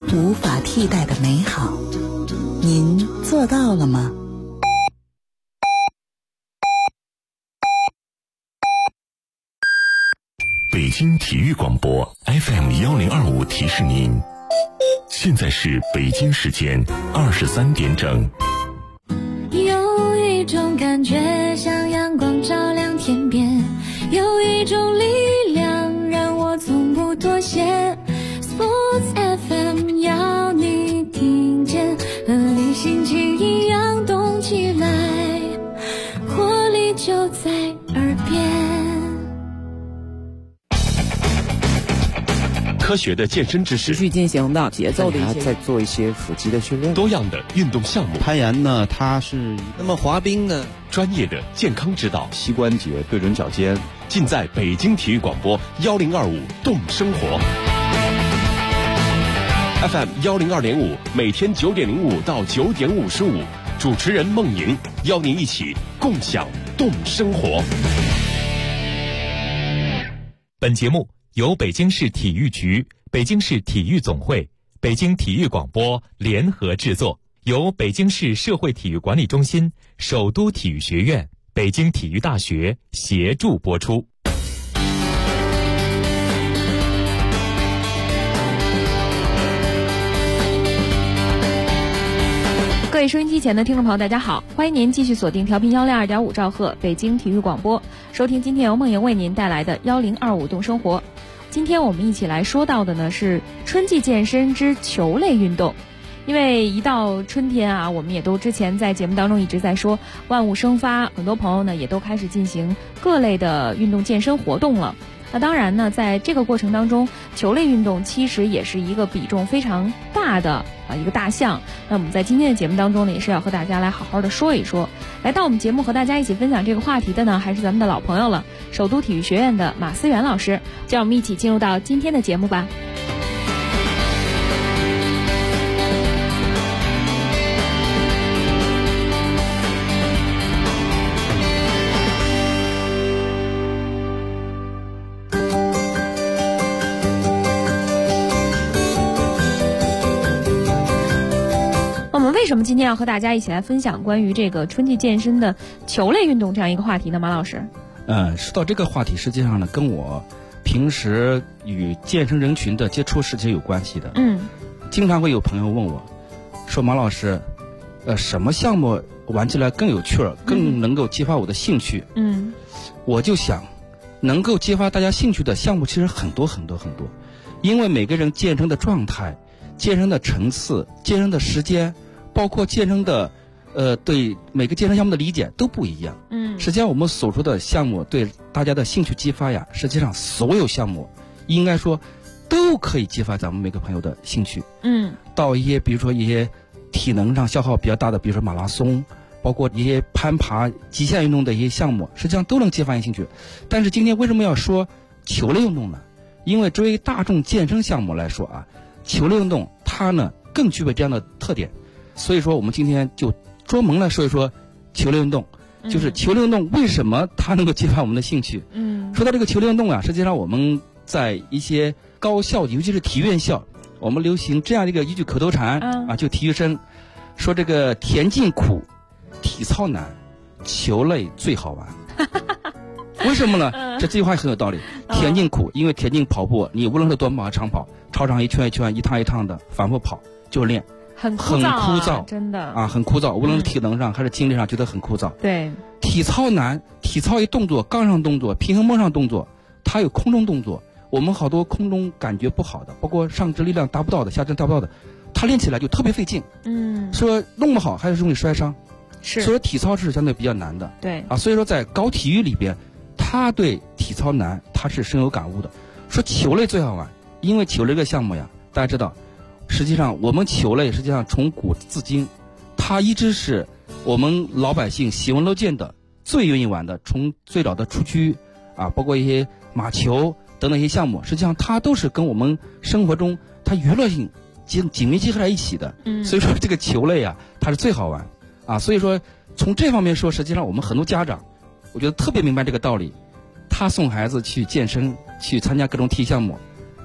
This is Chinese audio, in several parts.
无法替代的美好。您做到了吗？ 北京体育广播 FM1025提示您，现在是北京时间23点整。 有一种感觉像阳光照亮天边，有一种力量让我从不妥协。 Sports FM 要你听见，和你心情一样动起来，活力就在耳边。 科学的健身知识， 持续进行的节奏的一些， 再做一些腹肌的训练， 多样的运动项目。 攀岩呢，它是那么滑冰呢， 专业的健康指导， 膝关节对准脚尖， 尽在北京体育广播1025动生活 FM 102.5，每天9点05到9点55，主持人孟莹邀您一起共享动生活。 本节目由北京市体育局、北京市体育总会、北京体育广播联合制作，由北京市社会体育管理中心、首都体育学院、北京体育大学协助播出。 各位收音机前的听众朋友，大家好，欢迎您继续锁定调频102.5兆赫北京体育广播，收听今天由梦莹为您带来的1025动生活。今天我们一起来说到的呢是春季健身之球类运动。因为一到春天啊，我们也都之前在节目当中一直在说万物生发，很多朋友呢也都开始进行各类的运动健身活动了。那当然呢，在这个过程当中，球类运动其实也是一个比重非常大的一个大项。那我们在今天的节目当中呢，也是要和大家来好好的说一说。来到我们节目和大家一起分享这个话题的呢，还是咱们的老朋友了，首都体育学院的马思源老师。就让我们一起进入到今天的节目吧。为什么今天要和大家一起来分享关于这个春季健身的球类运动这样一个话题呢？马老师， 说到这个话题，实际上呢，跟我平时与健身人群的接触是有关系的。经常会有朋友问我，说马老师，什么项目玩起来更有趣儿，更能够激发我的兴趣？我就想，能够激发大家兴趣的项目其实很多很多很多，因为每个人健身的状态、健身的层次、健身的时间。包括健身的，对每个健身项目的理解都不一样。实际上我们所说的项目对大家的兴趣激发呀，实际上所有项目应该说都可以激发咱们每个朋友的兴趣。到一些比如说一些体能上消耗比较大的，比如说马拉松，包括一些攀爬、极限运动的一些项目，实际上都能激发你兴趣。但是今天为什么要说球类运动呢？因为作为大众健身项目来说啊，球类运动它呢更具备这样的特点。所以说我们今天就专门来说一说球类运动，就是球类运动为什么它能够激发我们的兴趣。说到这个球类运动啊，实际上我们在一些高校，尤其是体育院校，我们流行这样一个一句口头禅啊，就体育生说这个田径苦，体操难，球类最好玩。为什么呢？这句话很有道理。田径苦，因为田径跑步，你无论是短跑还是长跑，操场一圈一圈、一趟一趟的反复跑，就练。 很枯燥，真的啊， 很枯燥。无论是体能上还是精力上，觉得很枯燥。 对， 体操难，体操一动作，杠上动作，平衡木上动作，它有空中动作。我们好多空中感觉不好的，包括上肢力量达不到的，下肢达不到的，它练起来就特别费劲。说弄不好还是容易摔伤。 是， 所以说体操是相对比较难的。 对啊，所以说在搞体育里边，他对体操难，他是深有感悟的。说球类最好玩，因为球类这个项目呀，大家知道。实际上我们球类实际上从古至今，它一直是我们老百姓喜闻乐见的，最愿意玩的。从最早的蹴鞠啊，包括一些马球等等一些项目，实际上它都是跟我们生活中它娱乐性紧密结合在一起的。所以说这个球类啊，它是最好玩啊。所以说从这方面说，实际上我们很多家长，我觉得特别明白这个道理。他送孩子去健身，去参加各种体育项目，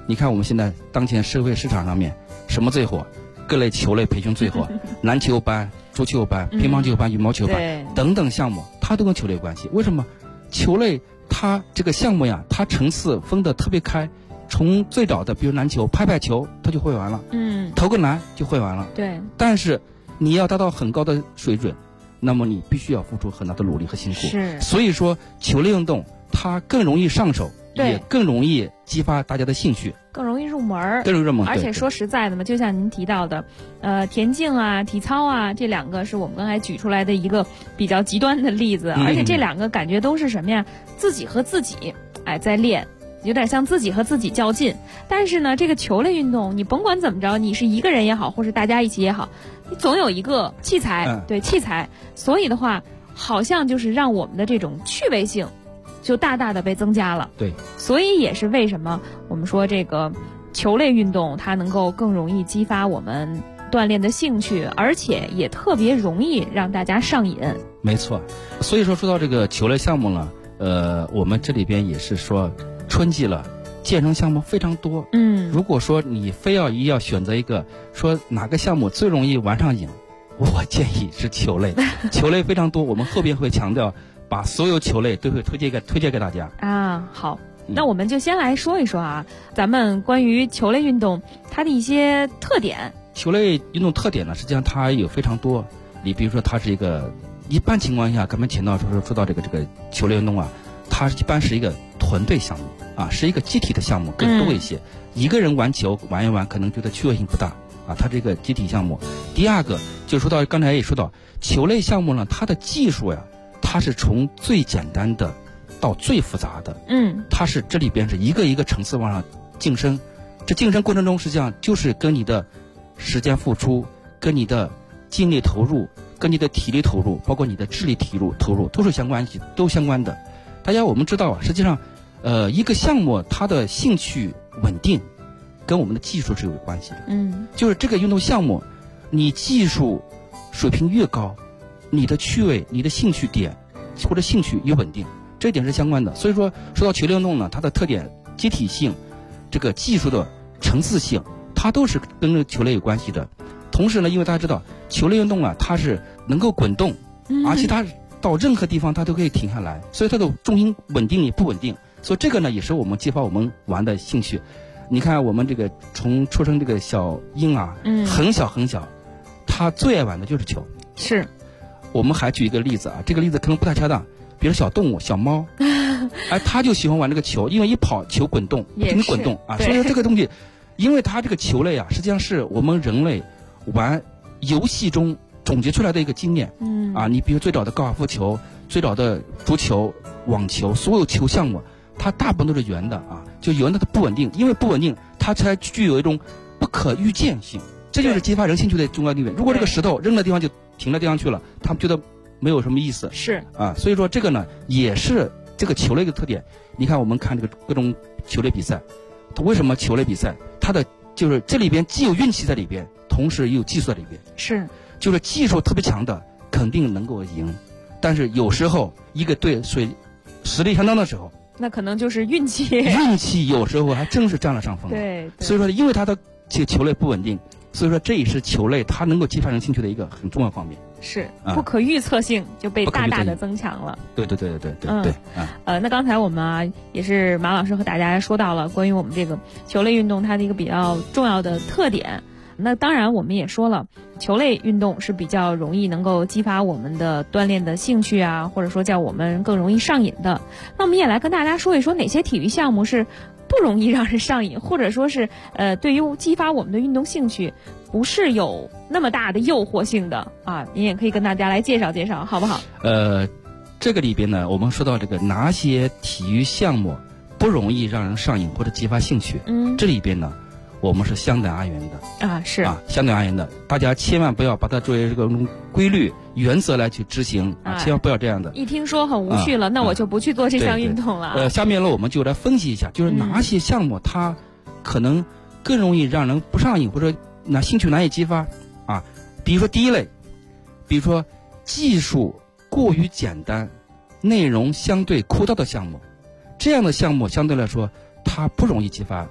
你看我们现在当前社会市场上面什么最火？各类球类培训最火，篮球班、足球班、乒乓球班、羽毛球班等等项目，它都跟球类有关系。为什么？球类它这个项目呀，它层次分得特别开，从最早的比如篮球、拍球，它就会完了，投个篮就会完了。 对。 但是你要达到很高的水准，那么你必须要付出很大的努力和辛苦。 是。 所以说，球类运动它更容易上手，也更容易激发大家的兴趣， 更容易入门， 更容易入门。 而且说实在的嘛，就像您提到的，田径啊、体操啊，这两个是我们刚才举出来的一个比较极端的例子，而且这两个感觉都是什么呀？自己和自己在练，有点像自己和自己较劲。但是呢，这个球类运动，你甭管怎么着，你是一个人也好，或是大家一起也好，你总有一个器材，对器材。所以的话，好像就是让我们的这种趣味性就大大的被增加了。 对， 所以也是为什么我们说这个球类运动它能够更容易激发我们锻炼的兴趣，而且也特别容易让大家上瘾。 没错，所以说到这个球类项目呢，我们这里边也是说春季了，健身项目非常多。如果说你非要选择一个说哪个项目最容易玩上瘾，我建议是球类。球类非常多，我们后边会强调，把所有球类都会推荐给大家啊。好，那我们就先来说一说啊，咱们关于球类运动它的一些特点。 球类运动特点呢，实际上它有非常多。你比如说，它是一个一般情况下，刚才前到说到这个球类运动啊，它一般是一个团队项目啊，是一个集体的项目更多一些。一个人玩球玩一玩，可能觉得趣味性不大啊，它这个集体项目。第二个就说到刚才也说到球类项目呢，它的技术呀，它是从最简单的到最复杂的，它是这里边是一个一个层次往上晋升。这晋升过程中，实际上就是跟你的时间付出、跟你的精力投入、跟你的体力投入，包括你的智力投入都是相关的。大家我们知道啊，实际上，一个项目它的兴趣稳定，跟我们的技术是有关系的。就是这个运动项目，你技术水平越高，你的趣味、你的兴趣点或者兴趣越稳定，这一点是相关的。所以说到球类运动呢，它的特点集体性，这个技术的层次性，它都是跟这个球类有关系的。同时呢，因为大家知道球类运动啊，它是能够滚动，而且它到任何地方它都可以停下来，所以它的重心稳定也不稳定。所以这个呢，也是我们激发我们玩的兴趣。你看我们这个从出生这个小婴儿，很小很小，他最爱玩的就是球。 是。 我们还举一个例子啊，这个例子可能不太恰当，比如小动物小猫，他就喜欢玩这个球，因为一跑球滚动，不停地滚动啊。所以说这个东西，因为它这个球类啊，实际上是我们人类玩游戏中总结出来的一个经验。你比如最早的高尔夫球、最早的足球、网球，所有球项目，它大部分都是圆的啊，就圆的它不稳定，因为不稳定，它才具有一种不可预见性，这就是激发人兴趣的重要地位。如果这个石头扔的地方就停到地方去了，他们觉得没有什么意思。 是啊，所以说这个呢，也是这个球类的特点。你看我们看这个各种球类比赛，它为什么球类比赛它的就是这里边既有运气在里边，同时也有技术在里边。 是， 就是技术特别强的肯定能够赢，但是有时候一个队实力相当的时候， 那可能就是运气。 运气有时候还真是占了上风。 对。 所以说，因为它的这个球类不稳定，所以说这也是球类它能够激发人兴趣的一个很重要方面。 是，不可预测性就被大大的增强了。 对。 那刚才我们也是马老师和大家说到了关于我们这个球类运动它的一个比较重要的特点。那当然我们也说了，球类运动是比较容易能够激发我们的锻炼的兴趣啊，或者说叫我们更容易上瘾的。那我们也来跟大家说一说哪些体育项目是不容易让人上瘾，或者说是对于激发我们的运动兴趣不是有那么大的诱惑性的啊，您也可以跟大家来介绍介绍，好不好？ 这个里边呢，我们说到这个哪些体育项目不容易让人上瘾或者激发兴趣，这里边呢，我们是相对而言的啊，是啊， 相对而言的，大家千万不要把它作为这个规律原则来去执行啊，千万不要这样的。 一听说很无趣了，那我就不去做这项运动了。 下面呢，我们就来分析一下，就是哪些项目它可能更容易让人不上瘾，或者兴趣难以激发啊。比如说第一类，比如说技术过于简单、内容相对枯燥的项目，这样的项目相对来说它不容易激发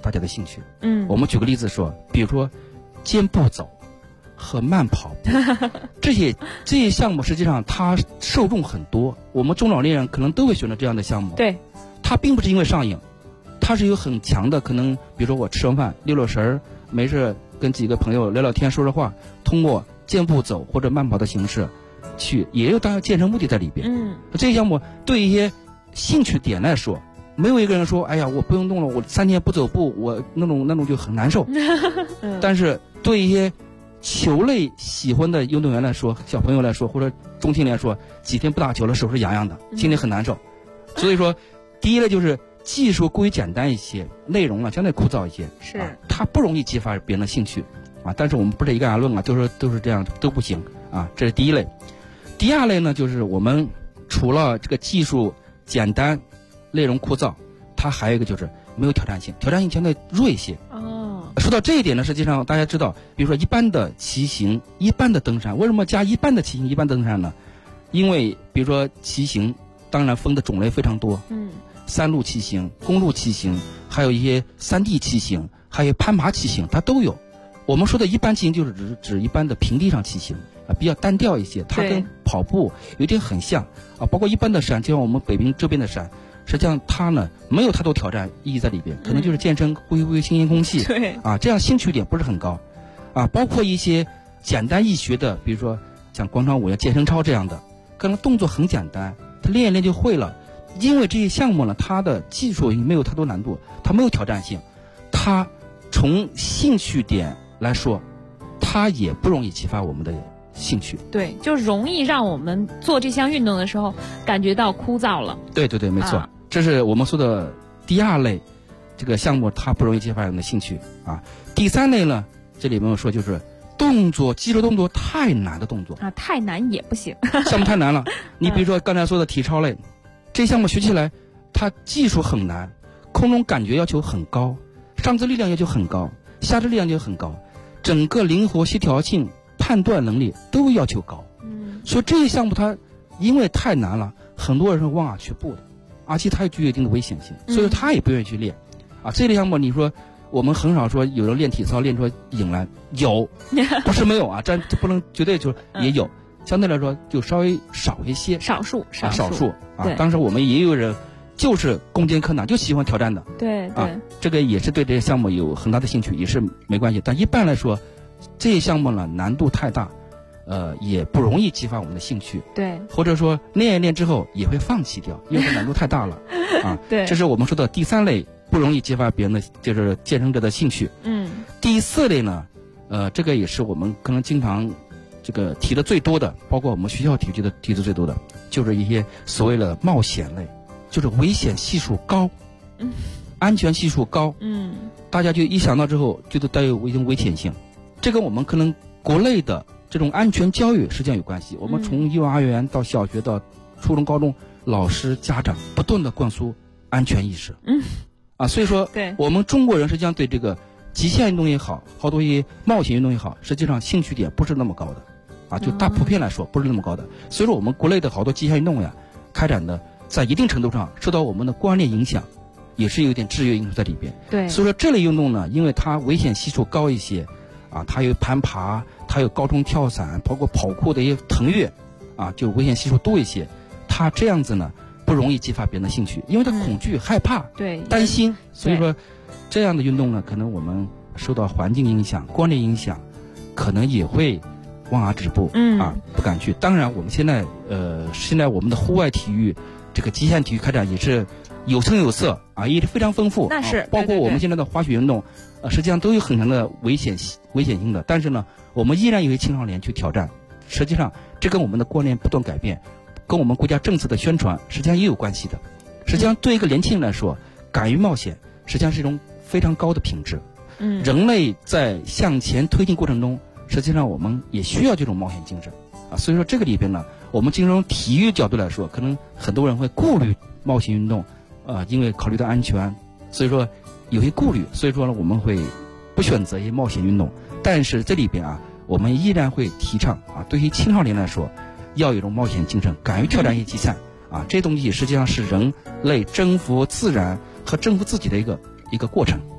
大家的兴趣。我们举个例子说，比如说健步走和慢跑步这些项目，实际上它受众很多，我们中老年人可能都会选择这样的项目。 对， 它并不是因为上瘾，它是有很强的可能，比如说我吃完饭溜溜神儿，没事跟几个朋友聊聊天说说话，通过健步走或者慢跑的形式去，也有当然健身目的在里边。这些项目对一些兴趣点来说，没有一个人说哎呀我不用动了，我3天不走步，我那种就很难受但是对一些球类喜欢的运动员来说，小朋友来说或者中青年来说，几天不打球了手是痒痒的，心里很难受。所以说第一类就是技术过于简单一些，内容相对枯燥一些， 是它不容易激发别人的兴趣但是我们不是一概而论都是这样都不行这是第一类。第二类呢，就是我们除了这个技术简单内容枯燥，它还有一个就是没有挑战性，挑战性相对弱一些。说到这一点呢，实际上大家知道，比如说一般的骑行、一般的登山，为什么加一般的骑行、一般登山呢？因为比如说骑行，当然分的种类非常多，山路骑行、公路骑行，还有一些山地骑行，还有攀爬骑行，它都有。我们说的一般骑行就是指一般的平地上骑行比较单调一些，它跟跑步有点很像包括一般的山，就像我们北冰这边的山，实际上它呢没有太多挑战意义在里边，可能就是健身、呼吸新鲜空气， 对这样兴趣点不是很高包括一些简单易学的，比如说像广场舞呀、健身操这样的，可能动作很简单，他练一练就会了。因为这些项目呢，它的技术没有太多难度，它没有挑战性，它从兴趣点来说，它也不容易激发我们的兴趣。 对，就容易让我们做这项运动的时候感觉到枯燥了。 对，没错这是我们说的第二类，这个项目它不容易激发人的兴趣第三类呢，这里面我说就是肌肉动作太难的动作太难也不行项目太难了你比如说刚才说的体操类，这项目学起来它技术很难，空中感觉要求很高，上肢力量要求很高，下肢力量要求很高，整个灵活协调性、判断能力都要求高所以这些项目它因为太难了，很多人是望而却步的而且它也具有一定的危险性，所以他也不愿意去练这类项目你说我们很少说有人练体操练出瘾来，有不是没有这不能绝对就是也有相对来说就稍微少一些， 少数当时我们也有人就是攻坚克难，就喜欢挑战的， 对这个也是对这些项目有很大的兴趣，也是没关系。但一般来说这些项目呢难度太大也不容易激发我们的兴趣， 对， 或者说练一练之后也会放弃掉，因为难度太大了对， 这是我们说的第三类不容易激发别人的就是健身者的兴趣第四类呢这个也是我们可能经常这个提的最多的，包括我们学校体育局的提的最多的，就是一些所谓的冒险类，就是危险系数高安全系数高大家就一想到之后觉得带有一定危险性。这个我们可能国内的这种安全教育实际上有关系，我们从幼儿园到小学到初中高中，老师家长不断的灌输安全意识所以说我们中国人实际上对这个极限运动也好，好多一些冒险运动也好，实际上兴趣点不是那么高的就大普遍来说不是那么高的。所以说我们国内的好多极限运动开展的在一定程度上受到我们的观念影响，也是有点制约因素在里边。 对， 所以说这类运动呢，因为它危险系数高一些它有攀爬，它有高空跳伞，包括跑酷的一些腾跃就危险系数多一些，它这样子呢不容易激发别人的兴趣，因为他恐惧、害怕、担心，所以说这样的运动呢，可能我们受到环境影响、观念影响，可能也会望而止步不敢去。当然我们现在现在我们的户外体育这个极限体育开展也是有声有色也是非常丰富， 那是包括我们现在的滑雪运动实际上都有很强的危险性的，但是呢我们依然有些青少年去挑战，实际上这跟我们的观念不断改变，跟我们国家政策的宣传实际上也有关系的。实际上对一个年轻人来说，敢于冒险实际上是一种非常高的品质人类在向前推进过程中，实际上我们也需要这种冒险精神所以说这个里边呢，我们从体育角度来说，可能很多人会顾虑冒险运动因为考虑到安全，所以说有些顾虑，所以说呢我们会不选择一些冒险运动。但是这里边我们依然会提倡对于青少年来说要有一种冒险精神，敢于挑战一些极限这些东西实际上是人类征服自然和征服自己的一个过程。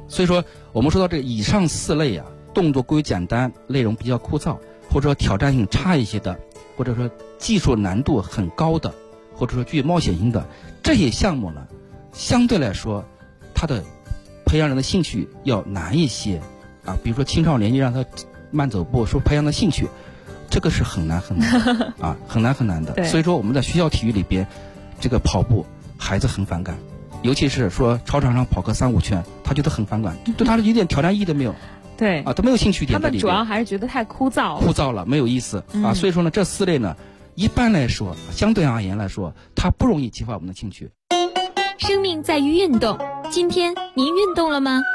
所以说我们说到这以上4类啊，动作过于简单，内容比较枯燥，或者说挑战性差一些的，或者说技术难度很高的，或者说具有冒险性的这些项目呢，相对来说它的培养人的兴趣要难一些啊。比如说青少年你让他慢走步，说培养的兴趣，这个是很难啊，很难的。所以说我们在学校体育里边，这个跑步孩子很反感，尤其是说操场上跑个3-5圈，他觉得很反感，对他一点挑战意义都没有。 对啊，他没有兴趣点在里边。 他们主要还是觉得太枯燥了， 没有意思啊。所以说呢，这4类呢，一般来说，相对而言来说，它不容易激发我们的兴趣。 生命在于运动，今天您运动了吗？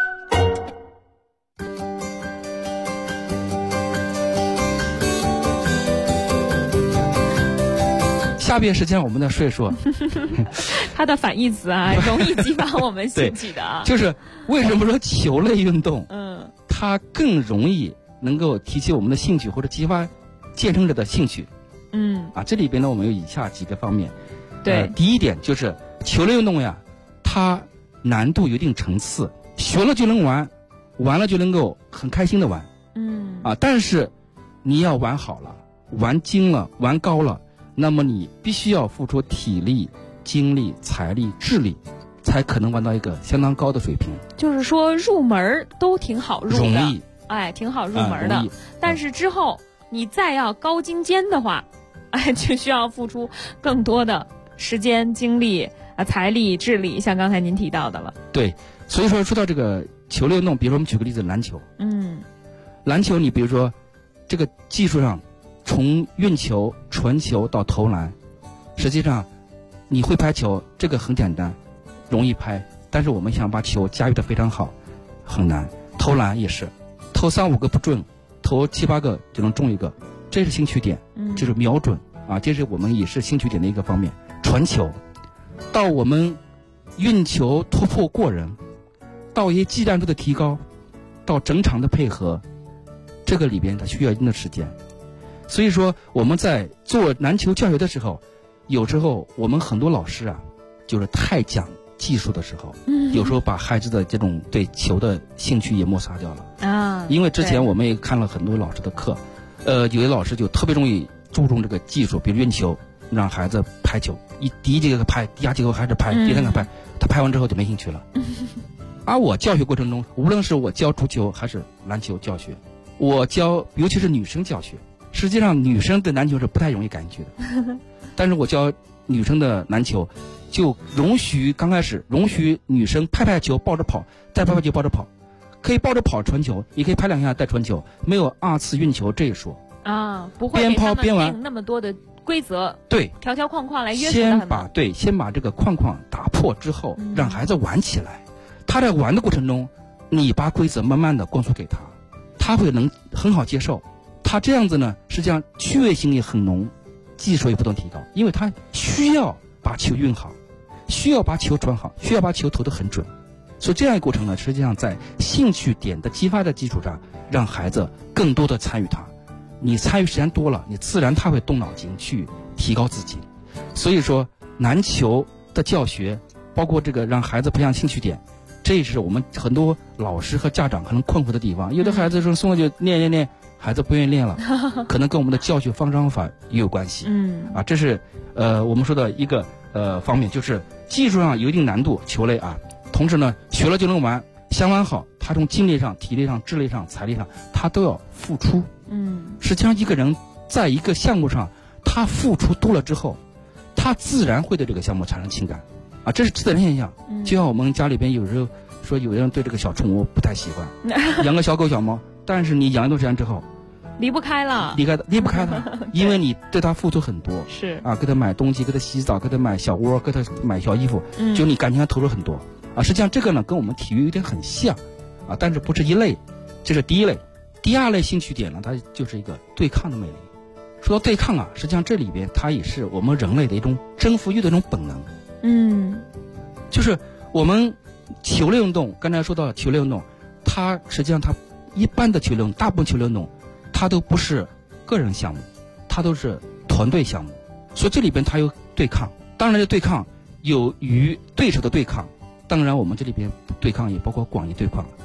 下边时间我们再说一说它的反义词啊，容易激发我们兴趣的啊。 就是为什么说球类运动，它更容易能够提起我们的兴趣或者激发健身者的兴趣。这里边呢，我们有以下几个方面。 对， 第一点就是球类运动呀，它难度有一定层次，学了就能玩，玩了就能够很开心的玩。但是你要玩好了，玩精了，玩高了，那么你必须要付出体力、精力、财力、智力，才可能玩到一个相当高的水平。 就是说入门都挺好入的， 容易， 挺好入门的。但是之后你再要高精尖的话，就需要付出更多的时间、精力、财力、智力，像刚才您提到的了。 对，所以说到这个球类运动，比如说我们举个例子，篮球。篮球你比如说这个技术上，从运球、传球到投篮，实际上你会拍球，这个很简单，容易拍。但是我们想把球驾驭得非常好，很难。投篮也是，投3-5个不准，投7-8个就能中一个，这是兴趣点，就是瞄准啊，这是我们也是兴趣点的一个方面。传球，到我们运球突破过人，到一些技战术的提高，到整场的配合，这个里边它需要一定的时间。所以说我们在做篮球教学的时候，有时候我们很多老师啊，就是太讲技术的时候，有时候把孩子的这种对球的兴趣也抹杀掉了啊。因为之前我们也看了很多老师的课，有的老师就特别容易注重这个技术，比如运球，让孩子拍球，第一节课拍，第二节课还是拍，第三个拍，他拍完之后就没兴趣了。而我教学过程中，无论是我教足球还是篮球教学，我教尤其是女生教学，实际上女生对篮球是不太容易感兴趣的，但是我教女生的篮球，就刚开始容许女生拍球抱着跑，再拍球抱着跑，可以抱着跑传球，也可以拍2下再传球，没有2次运球这一说啊，不会边跑边玩那么多的规则，对，条框来约束先把这个框打破之后，让孩子玩起来。他在玩的过程中，你把规则慢慢的灌输给他，他会能很好接受。他这样子呢，实际上趣味性也很浓，技术也不断提高，因为他需要把球运好，需要把球传好，需要把球投得很准。所以这样一个过程呢，实际上在兴趣点的激发的基础上，让孩子更多的参与它。你参与时间多了，你自然他会动脑筋去提高自己。所以说篮球的教学，包括这个让孩子培养兴趣点，这是我们很多老师和家长可能困惑的地方。有的孩子说送就练，孩子不愿意练了，可能跟我们的教学方法也有关系。这是我们说的一个方面，就是技术上有一定难度，球类啊，同时呢学了就能玩，想玩好，他从精力上、体力上、智力上、财力上，他都要付出。实际上一个人在一个项目上，他付出多了之后，他自然会对这个项目产生情感啊，这是自然现象。就像我们家里边有时候说，有人对这个小宠物不太喜欢，养个小狗小猫，但是你养一段时间之后， 离不开了， 因为你对它付出很多， 是啊，给它买东西，给它洗澡，给它买小窝，给它买小衣服，就你感情上投入很多啊。实际上这个呢跟我们体育有点很像啊，但是不是一类，这是第一类。第二类兴趣点呢，它就是一个对抗的魅力。说到对抗啊，实际上这里边它也是我们人类的一种征服欲的一种本能。就是我们球类运动，刚才说到球类运动，它实际上它一般的球类运动，大部分球类运动，它都不是个人项目，它都是团队项目。所以这里边它有对抗，当然这对抗有与对手的对抗，当然我们这里边对抗也包括广义对抗，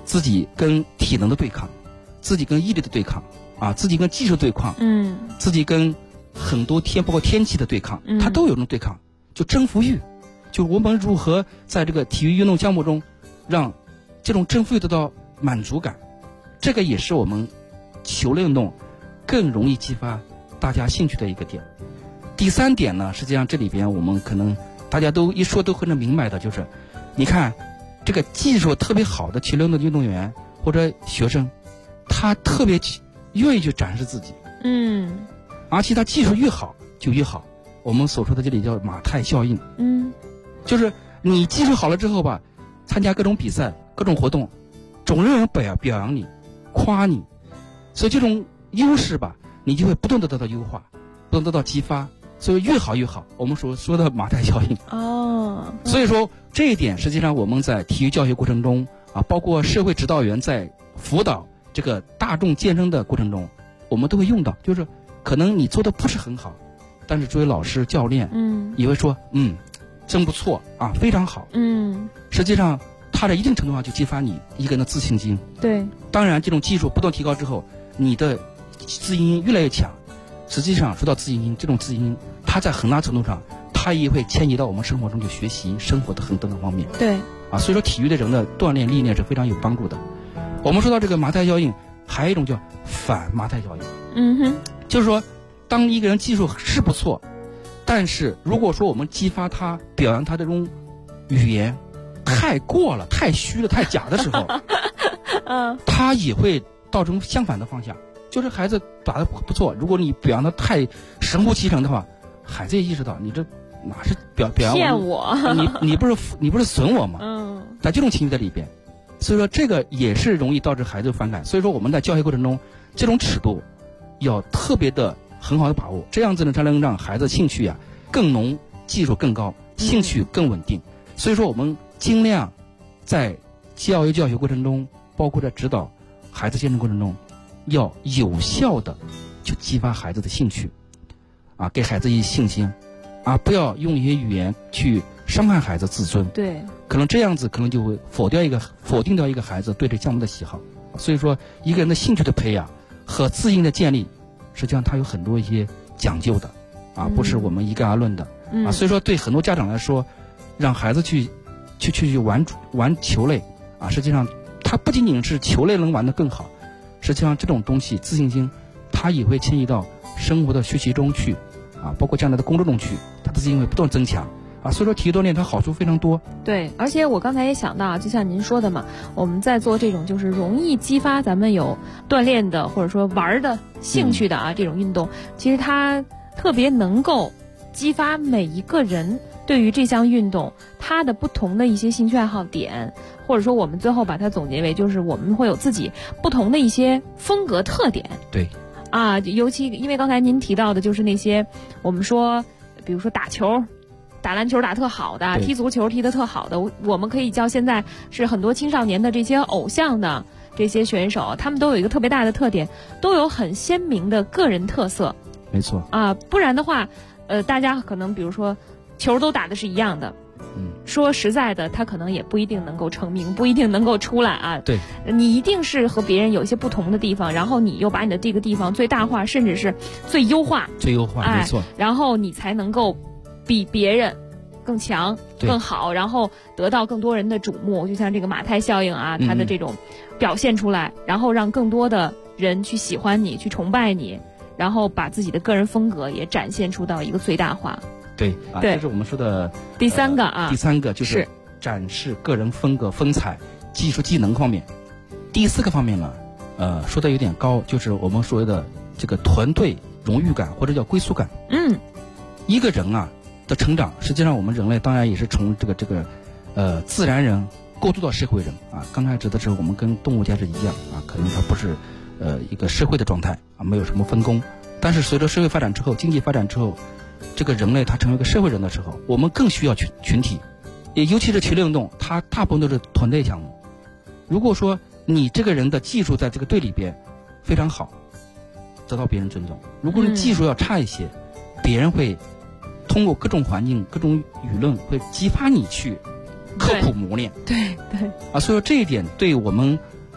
自己跟体能的对抗，自己跟毅力的对抗啊，自己跟技术对抗，自己跟很多包括天气的对抗，他都有这种对抗，就征服欲，就我们如何在这个体育运动项目中让这种征服欲得到满足感，这个也是我们球类运动更容易激发大家兴趣的一个点。第3点呢，实际上这里边我们可能大家都一说都很能明白的，就是你看这个技术特别好的球类运动员或者学生，他特别愿意去展示自己，而且他技术越好就越好。我们所说的这里叫马太效应，就是你技术好了之后吧，参加各种比赛各种活动，总有人表扬你夸你，所以这种优势吧，你就会不断的得到优化，不断得到激发，所以越好越好。我们所说的马太效应。所以说这一点实际上我们在体育教学过程中啊，包括社会指导员在辅导这个大众健身的过程中，我们都会用到。就是可能你做的不是很好，但是作为老师教练也会说真不错啊，非常好。实际上它在一定程度上就激发你一个人的自信心。 对， 当然这种技术不断提高之后，你的自信心越来越强。实际上说到自信心，这种自信心它在很大程度上它也会迁移到我们生活中去学习生活的很多的方面。 对啊，所以说体育对人的锻炼历练是非常有帮助的。我们说到这个马太效应，还有一种叫反马太效应。就是说当一个人技术是不错，但是如果说我们激发他表扬他这种语言太过了太虚了太假的时候他也会造成相反的方向。就是孩子打得不错，如果你表扬他太神乎其神的话，孩子也意识到你这哪是表扬骗我你不是损我吗？在这种情绪在里边，所以说这个也是容易导致孩子反感。所以说我们在教学过程中，这种尺度要特别的很好的把握，这样子呢才能让孩子兴趣更浓，技术更高，兴趣更稳定。所以说我们尽量在教学过程中，包括在指导孩子健身过程中，要有效的去激发孩子的兴趣啊，给孩子一些信心啊，不要用一些语言去伤害孩子自尊。 对， 可能这样子可能就会否定掉一个孩子对这项目的喜好。所以说一个人的兴趣的培养和自信的建立，实际上它有很多一些讲究的啊，不是我们一概而论的啊。所以说对很多家长来说，让孩子去玩球类啊，实际上它不仅仅是球类能玩得更好，实际上这种东西自信心它也会迁移到生活的学习中去啊，包括将来的工作中去，它的自信会不断增强啊。所以说体育锻炼它好处非常多。 对，而且我刚才也想到，就像您说的嘛，我们在做这种就是容易激发咱们有锻炼的或者说玩的兴趣的这种运动，其实它特别能够激发每一个人对于这项运动它的不同的一些兴趣爱好点，或者说我们最后把它总结为就是我们会有自己不同的一些风格特点。 对啊，尤其因为刚才您提到的就是那些我们说比如说打球打篮球打特好的，踢足球踢得特好的，我们可以叫现在是很多青少年的这些偶像的这些选手，他们都有一个特别大的特点，都有很鲜明的个人特色。 没错啊，不然的话大家可能比如说球都打的是一样的，说实在的他可能也不一定能够成名，不一定能够出来啊。 对， 你一定是和别人有一些不同的地方，然后你又把你的这个地方最大化，甚至是最优化， 没错， 然后你才能够比别人更强更好，然后得到更多人的瞩目，就像这个马太效应啊，它的这种表现出来，然后让更多的人去喜欢你，去崇拜你，然后把自己的个人风格也展现出到一个最大化。 对啊，这是我们说的第三个啊。 第三个就是展示个人风格、风采、技术技能方面。第4个方面呢，说的有点高，就是我们所谓的这个团队荣誉感或者叫归属感。一个人的成长，实际上我们人类当然也是从这个自然人过渡到社会人啊。刚开始的时候，我们跟动物家是一样啊，可能它不是一个社会的状态啊，没有什么分工。但是随着社会发展之后，经济发展之后，这个人类他成为一个社会人的时候，我们更需要群体，也尤其是球类运动，它大部分都是团队项目。如果说你这个人的技术在这个队里边非常好，得到别人尊重；如果你技术要差一些，别人会通过各种环境、各种舆论会激发你去刻苦磨练。 对啊，所以说这一点对我们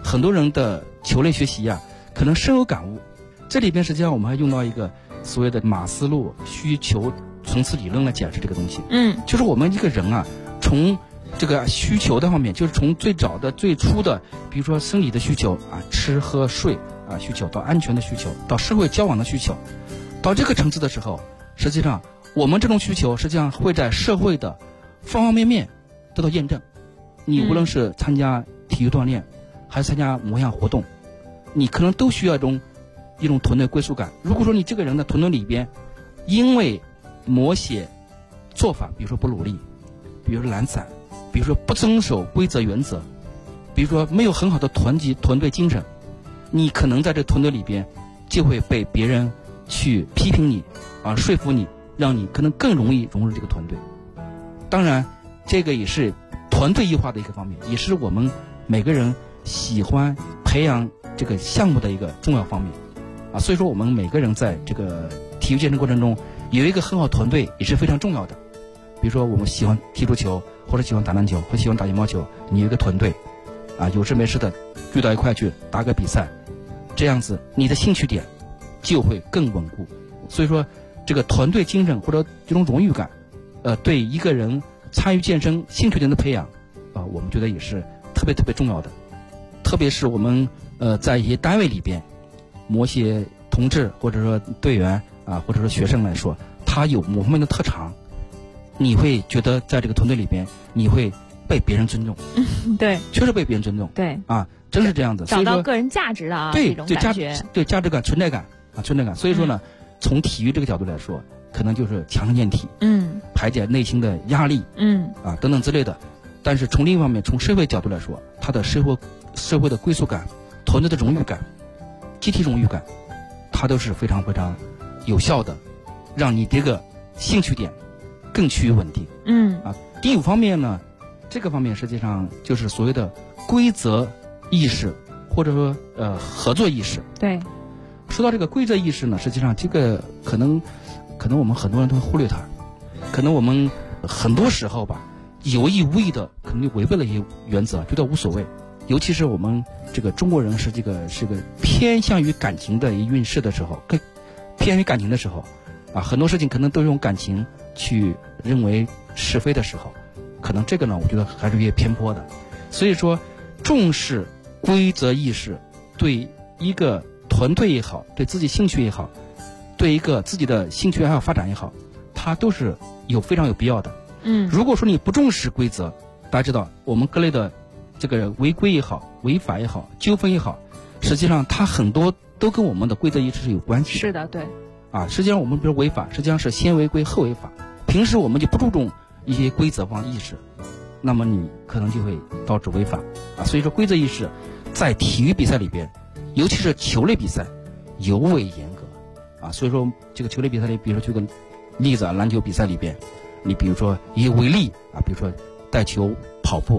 很多人的球类学习可能深有感悟。这里边实际上我们还用到一个所谓的马斯洛需求层次理论来解释这个东西。就是我们一个人从这个需求的方面，就是从最早的最初的，比如说生理的需求吃喝睡需求，到安全的需求，到社会交往的需求，到这个层次的时候，实际上我们这种需求实际上会在社会的方方面面得到验证。你无论是参加体育锻炼，还是参加某项活动，你可能都需要一种团队归属感。如果说你这个人的团队里边，因为某些做法，比如说不努力，比如说懒散，比如说不遵守规则原则，比如说没有很好的团队精神，你可能在这团队里边就会被别人去批评你说服你，让你可能更容易融入这个团队。当然这个也是团队异化的一个方面，也是我们每个人喜欢培养这个项目的一个重要方面所以说我们每个人在这个体育健身过程中有一个很好团队也是非常重要的。比如说我们喜欢踢足球，或者喜欢打篮球，或者喜欢打羽毛球，你有一个团队有事没事的聚到一块去打个比赛，这样子你的兴趣点就会更稳固。所以说这个团队精神或者这种荣誉感对一个人参与健身兴趣点的培养我们觉得也是特别特别重要的。特别是我们在一些单位里边，某些同志或者说队员或者说学生来说，他有某方面的特长，你会觉得在这个团队里边你会被别人尊重。 对， 确实被别人尊重。 对真是这样的， 找到个人价值的这种感觉。 对价值感、存在感存在感。所以说呢，从体育这个角度来说，可能就是强身健体，排解内心的压力，等等之类的。但是从另一方面，从社会角度来说，它的社会的归属感、团队的荣誉感、集体荣誉感，它都是非常非常有效的，让你这个兴趣点更趋于稳定。第五方面呢，这个方面实际上就是所谓的规则意识，或者说合作意识。 对， 说到这个规则意识呢，实际上这个可能我们很多人都会忽略它，可能我们很多时候有意无意的可能就违背了一些原则，觉得无所谓。尤其是我们这个中国人是个偏向于感情的一运势的时候，更偏于感情的时候很多事情可能都用感情去认为是非的时候，可能这个呢我觉得还是越偏颇的。所以说重视规则意识对一个团队也好，对自己兴趣也好，对一个自己的兴趣爱好发展也好，它都是非常有必要的。如果说你不重视规则，大家知道我们各类的这个违规也好，违法也好，纠纷也好，实际上它很多都跟我们的规则意识是有关系的。 是的，对实际上我们比如违法，实际上是先违规后违法。平时我们就不注重一些规则方意识，那么你可能就会导致违法所以说规则意识在体育比赛里边，尤其是球类比赛尤为严格所以说这个球类比赛里，比如说举个例子篮球比赛里边，你比如说以违例比如说带球跑步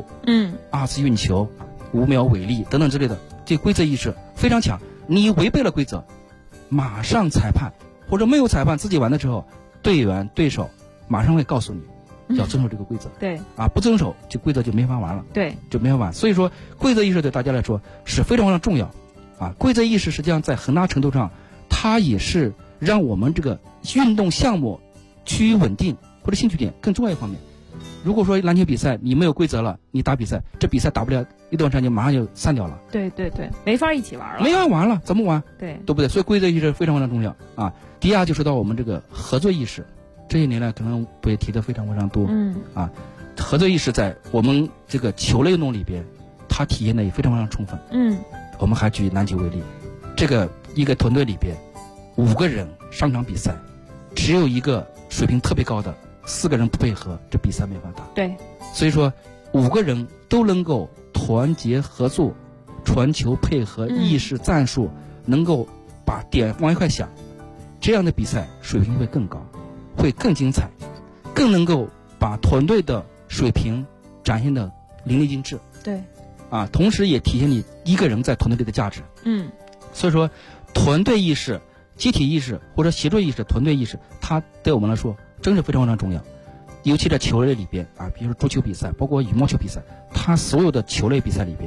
2次运球5秒违例等等之类的，这规则意识非常强。你违背了规则，马上裁判或者没有裁判自己玩的时候，队员对手马上会告诉你要遵守这个规则。 对不遵守这规则就没法玩了。 对， 就没法玩。所以说规则意识对大家来说是非常非常重要规则意识实际上在很大程度上它也是让我们这个运动项目趋于稳定或者兴趣点更重要一方面。如果说篮球比赛你没有规则了，你打比赛，这比赛打不了一段时间就马上就散掉了。 对对对，没法一起玩了， 没法玩了，怎么玩？ 对不对？所以规则意识非常非常重要第二就说到我们这个合作意识，这些年来可能被提得非常非常多合作意识在我们这个球类运动里边，它体现的也非常非常充分我们还举篮球为例，这个一个团队里边5个人上场比赛，只有一个水平特别高的，4个人不配合，这比赛没法打。 对， 所以说5个人都能够团结合作，传球配合意识战术能够把点往一块想，这样的比赛水平会更高，会更精彩，更能够把团队的水平展现的淋漓尽致。 对同时也体现你一个人在团队里的价值。所以说团队意识、集体意识或者协作意识、团队意识，它对我们来说真是非常非常重要。尤其在球类里边比如说足球比赛，包括羽毛球比赛，它所有的球类比赛里边，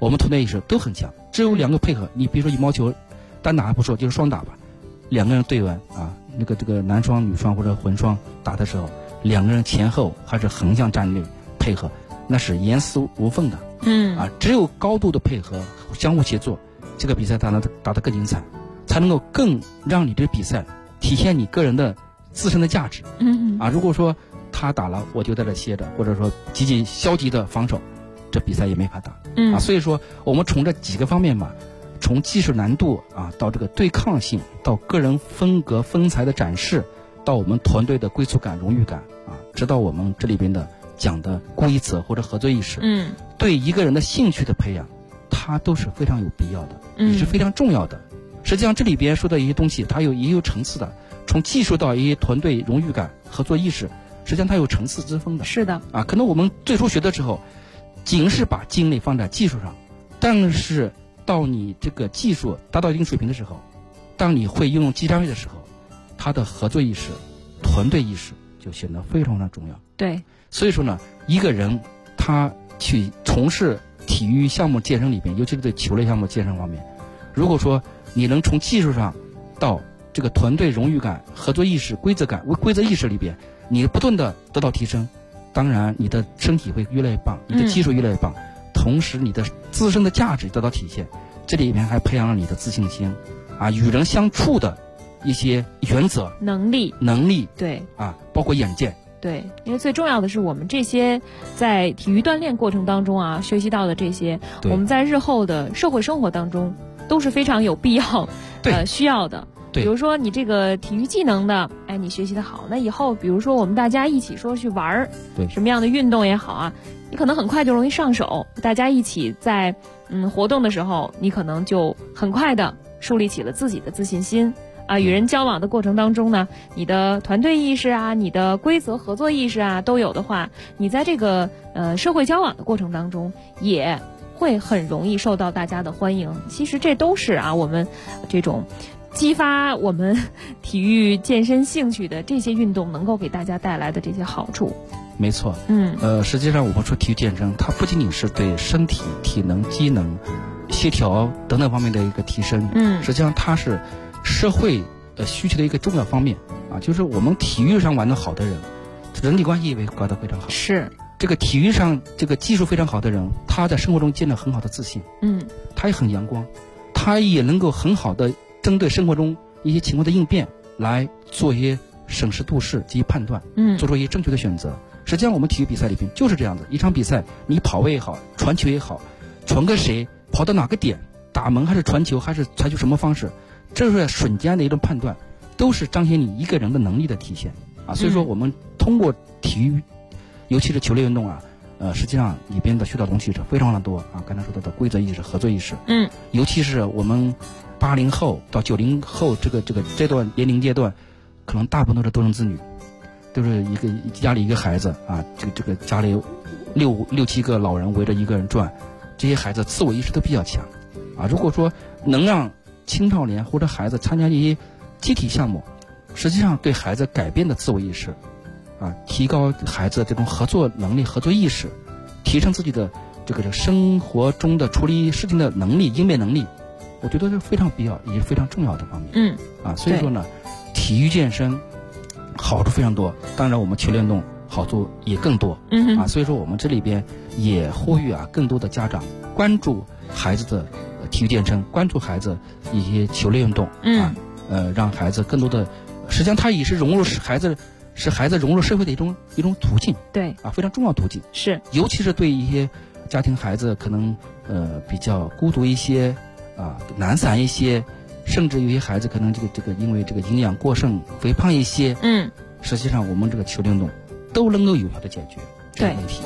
我们团队意识都很强。只有2个配合，你比如说羽毛球单打还不说，就是双打吧，2个人对稳啊，这个男双女双或者混双打的时候，2个人前后还是横向战略配合，那是严丝无缝的。只有高度的配合相互协作，这个比赛打得更精彩，才能够更让你这比赛体现你个人的自身的价值。如果说他打了我就在这歇着，或者说积极消极的防守，这比赛也没法打。所以说我们从这几个方面嘛，从技术难度到这个对抗性，到个人风格风采的展示，到我们团队的归属感荣誉感直到我们这里边的讲的规则或者合作意识，对一个人的兴趣的培养，它都是非常有必要的，也是非常重要的。实际上这里边说的一些东西，它也有层次的，从技术到一些团队荣誉感、合作意识，实际上它有层次之分的。 是的可能我们最初学的时候，仅是把精力放在技术上，但是到你这个技术达到一定水平的时候，当你会应用技战术的时候，它的合作意识、团队意识就显得非常非常重要。 对， 所以说呢，一个人他去从事体育项目健身里边，尤其是对球类项目健身方面，如果说你能从技术上到这个团队荣誉感、合作意识、规则意识里边，你不断的得到提升，当然你的身体会越来越棒，你的技术越来越棒，同时你的自身的价值得到体现，这里面还培养了你的自信心与人相处的一些原则、能力， 对包括眼界。 对，因为最重要的是我们这些在体育锻炼过程当中学习到的这些，我们在日后的社会生活当中都是非常有必要需要的。比如说你这个体育技能的，你学习的好，那以后比如说我们大家一起说去玩什么样的运动也好你可能很快就容易上手，大家一起在活动的时候，你可能就很快的树立起了自己的自信心。与人交往的过程当中呢，你的团队意识你的规则合作意识都有的话，你在这个社会交往的过程当中也会很容易受到大家的欢迎。其实这都是我们这种激发我们体育健身兴趣的这些运动能够给大家带来的这些好处。 没错，实际上我们说体育健身，它不仅仅是对身体、体能、机能、协调等等方面的一个提升，实际上它是社会需求的一个重要方面就是我们体育上玩得好的人，人际关系也搞得非常好。 是这个体育上这个技术非常好的人，他在生活中建立很好的自信，他也很阳光，他也能够很好的针对生活中一些情况的应变来做一些审时度势及判断，做出一些正确的选择。实际上我们体育比赛里边就是这样子，一场比赛你跑位也好，传球也好，传给谁，跑到哪个点，打门还是传球还是采取什么方式，这是瞬间的一种判断，都是彰显你一个人的能力的体现所以说我们通过体育，尤其是球类运动实际上里边的学到东西是非常的多刚才说到的规则意识、合作意识，尤其是我们80后到90后这段年龄阶段，可能大部分都是独生子女，都是一个家里一个孩子这个家里六七个老人围着一个人转，这些孩子自我意识都比较强如果说能让青少年或者孩子参加一些集体项目，实际上对孩子改变的自我意识提高孩子这种合作能力、合作意识，提升自己的这个生活中的处理事情的能力、应变能力，我觉得是非常必要也是非常重要的方面。所以说呢，体育健身好处非常多，当然我们球类运动好处也更多。所以说我们这里边也呼吁更多的家长关注孩子的体育健身，关注孩子一些球类运动让孩子更多的，实际上它也是使孩子融入社会的一种途径。对非常重要途径。是，尤其是对一些家庭孩子可能比较孤独一些懒散一些，甚至有些孩子可能这个因为这个营养过剩肥胖一些，实际上我们这个球类运动都能够有效的解决这个问题。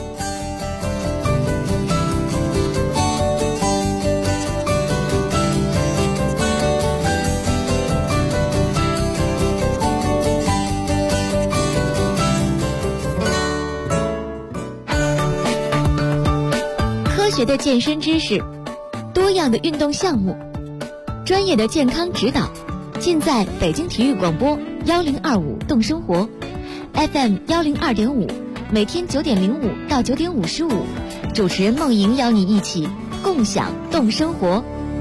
科学的健身知识，多样的运动项目，专业的健康指导，尽在北京体育广播1025动生活 FM 102.5，每天9:05到9:55，主持人梦莹邀你一起共享动生活。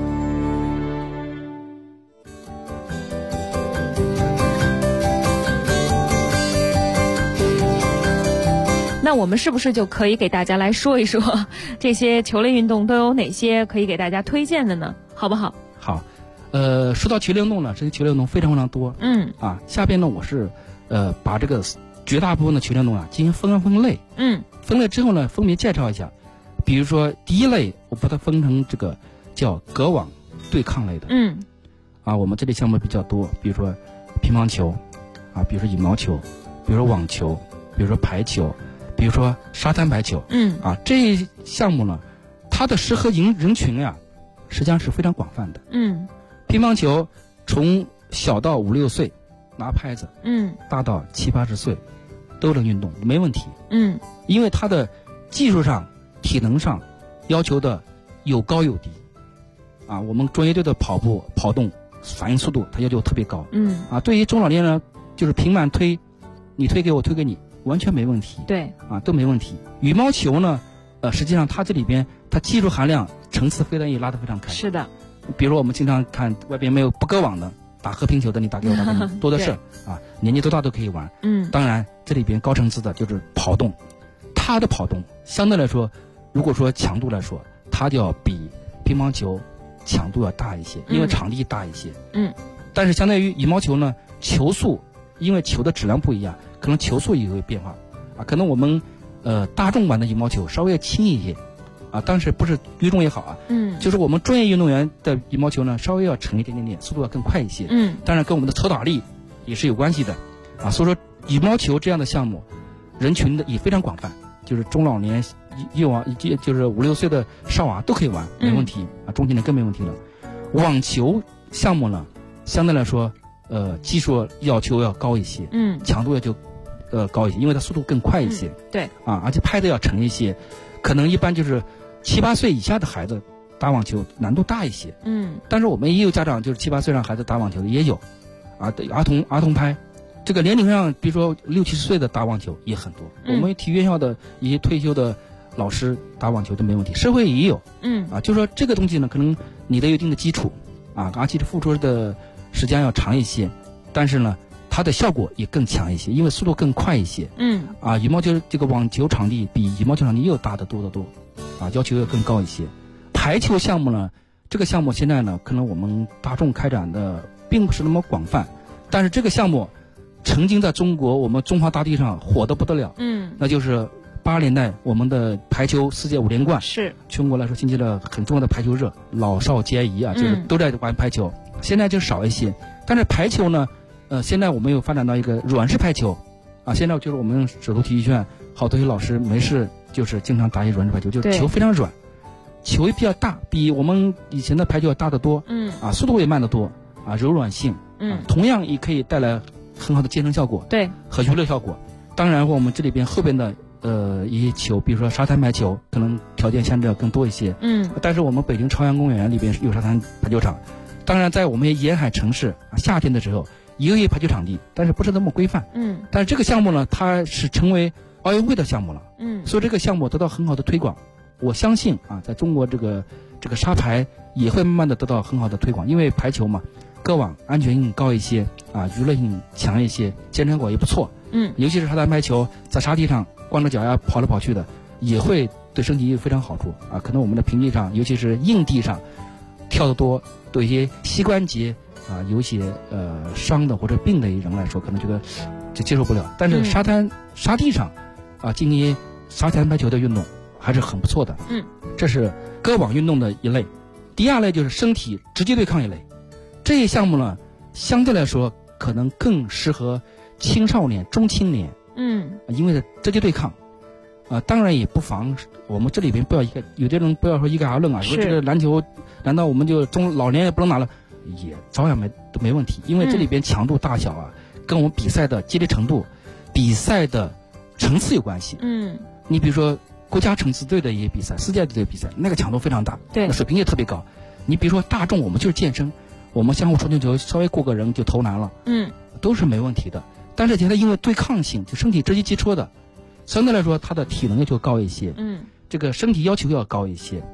那我们是不是就可以给大家来说一说这些球类运动都有哪些可以给大家推荐的呢？好不好？ 好，说到球类运动呢，这些球类运动非常非常多。下边呢我是把这个绝大部分的球类运动啊进行分类。分类之后呢，分别介绍一下。比如说第一类，我把它分成这个叫隔网对抗类的。我们这类项目比较多，比如说乒乓球，比如说羽毛球，比如说网球，比如说排球。比如说沙滩排球，这一项目呢，它的适合人群啊，实际上是非常广泛的。乒乓球从小到5、6岁拿拍子，大到70、80岁都能运动，没问题。因为它的技术上、体能上要求的有高有低。我们专业队的跑步、跑动、反应速度，它要求特别高。对于中老年人，就是平板推，你推给我，推给你。完全没问题， 对都没问题。羽毛球呢，实际上它这里边它技术含量层次非常也拉得非常开。 是的， 比如说我们经常看外边没有不隔网的打和平球的，你打给我，打给你多的是年纪多大都可以玩。当然这里边高层次的就是跑动，它的跑动相对来说，如果说强度来说，它就要比乒乓球强度要大一些，因为场地大一些。但是相对于羽毛球呢，球速因为球的质量不一样。可能球速也有变化，可能我们大众版的羽毛球稍微要轻一些，但是不是越重越好啊？就是我们专业运动员的羽毛球呢，稍微要沉一点点，速度要更快一些。当然跟我们的球打力也是有关系的，所以说羽毛球这样的项目，人群的也非常广泛，就是中老年、幼娃，就是5、6岁的少娃都可以玩，没问题。中青年更没问题了。网球项目呢，相对来说，技术要求要高一些，强度要求。高一些，因为它速度更快一些。 对而且拍的要沉一些，可能一般就是7、8岁以下的孩子打网球难度大一些。但是我们也有家长就是7、8岁让孩子打网球的也有，儿童拍，这个年龄上比如说60、70岁的打网球也很多。我们体育院校的一些退休的老师打网球都没问题，社会也有。就是说这个东西呢，可能你得有一定的基础而且付出的时间要长一些，但是呢。它的效果也更强一些，因为速度更快一些。羽毛球这个网球场地比羽毛球场地又大得多得多，要求要更高一些。排球项目呢，这个项目现在呢，可能我们大众开展的并不是那么广泛，但是这个项目曾经在中国我们中华大地上火得不得了。那就是80年代我们的排球世界5连冠， 是全国来说兴起了很重要的排球热，老少皆宜就是都在玩排球。现在就少一些，但是排球呢。现在我们又发展到一个软式排球，现在就是我们首都体育学院好多老师没事就是经常打一软式排球，就是球非常软，球也比较大，比我们以前的排球要大得多，速度也慢得多，柔软性，同样也可以带来很好的健身效果， 对， 和娱乐效果。当然我们这里边后边的一些球，比如说沙滩排球，可能条件相对要更多一些，但是我们北京朝阳公园里边有沙滩排球场，当然在我们沿海城市夏天的时候。也有排球场地，但是不是那么规范。但是这个项目呢，它是成为奥运会的项目了。所以这个项目得到很好的推广。我相信在中国这个沙排也会慢慢的得到很好的推广，因为排球嘛，隔网安全性高一些娱乐性强一些，健身果也不错。尤其是沙滩排球，在沙地上光着脚呀跑来跑去的，也会对身体有非常好处可能我们的平地上，尤其是硬地上跳得多，对一些膝关节。有些伤的或者病的人来说，可能觉得就接受不了。但是沙地上进行沙滩排球的运动还是很不错的。这是隔网运动的一类。第二类就是身体直接对抗一类。这一项目呢，相对来说可能更适合青少年、中青年。因为直接对抗。当然也不妨我们这里边不要有的人不要说一概而论说这个篮球难道我们就老年也不能打了？也照样都没问题，因为这里边强度大小跟我们比赛的激烈程度、比赛的层次有关系。你比如说国家层次队的一些比赛、世界队的比赛，那个强度非常大，那水平也特别高。你比如说大众，我们就是健身，我们相互传球稍微过个人就投篮了，都是没问题的。但是现在因为对抗性，就身体直接接触的，相对来说他的体能要求高一些，这个身体要求要高一些。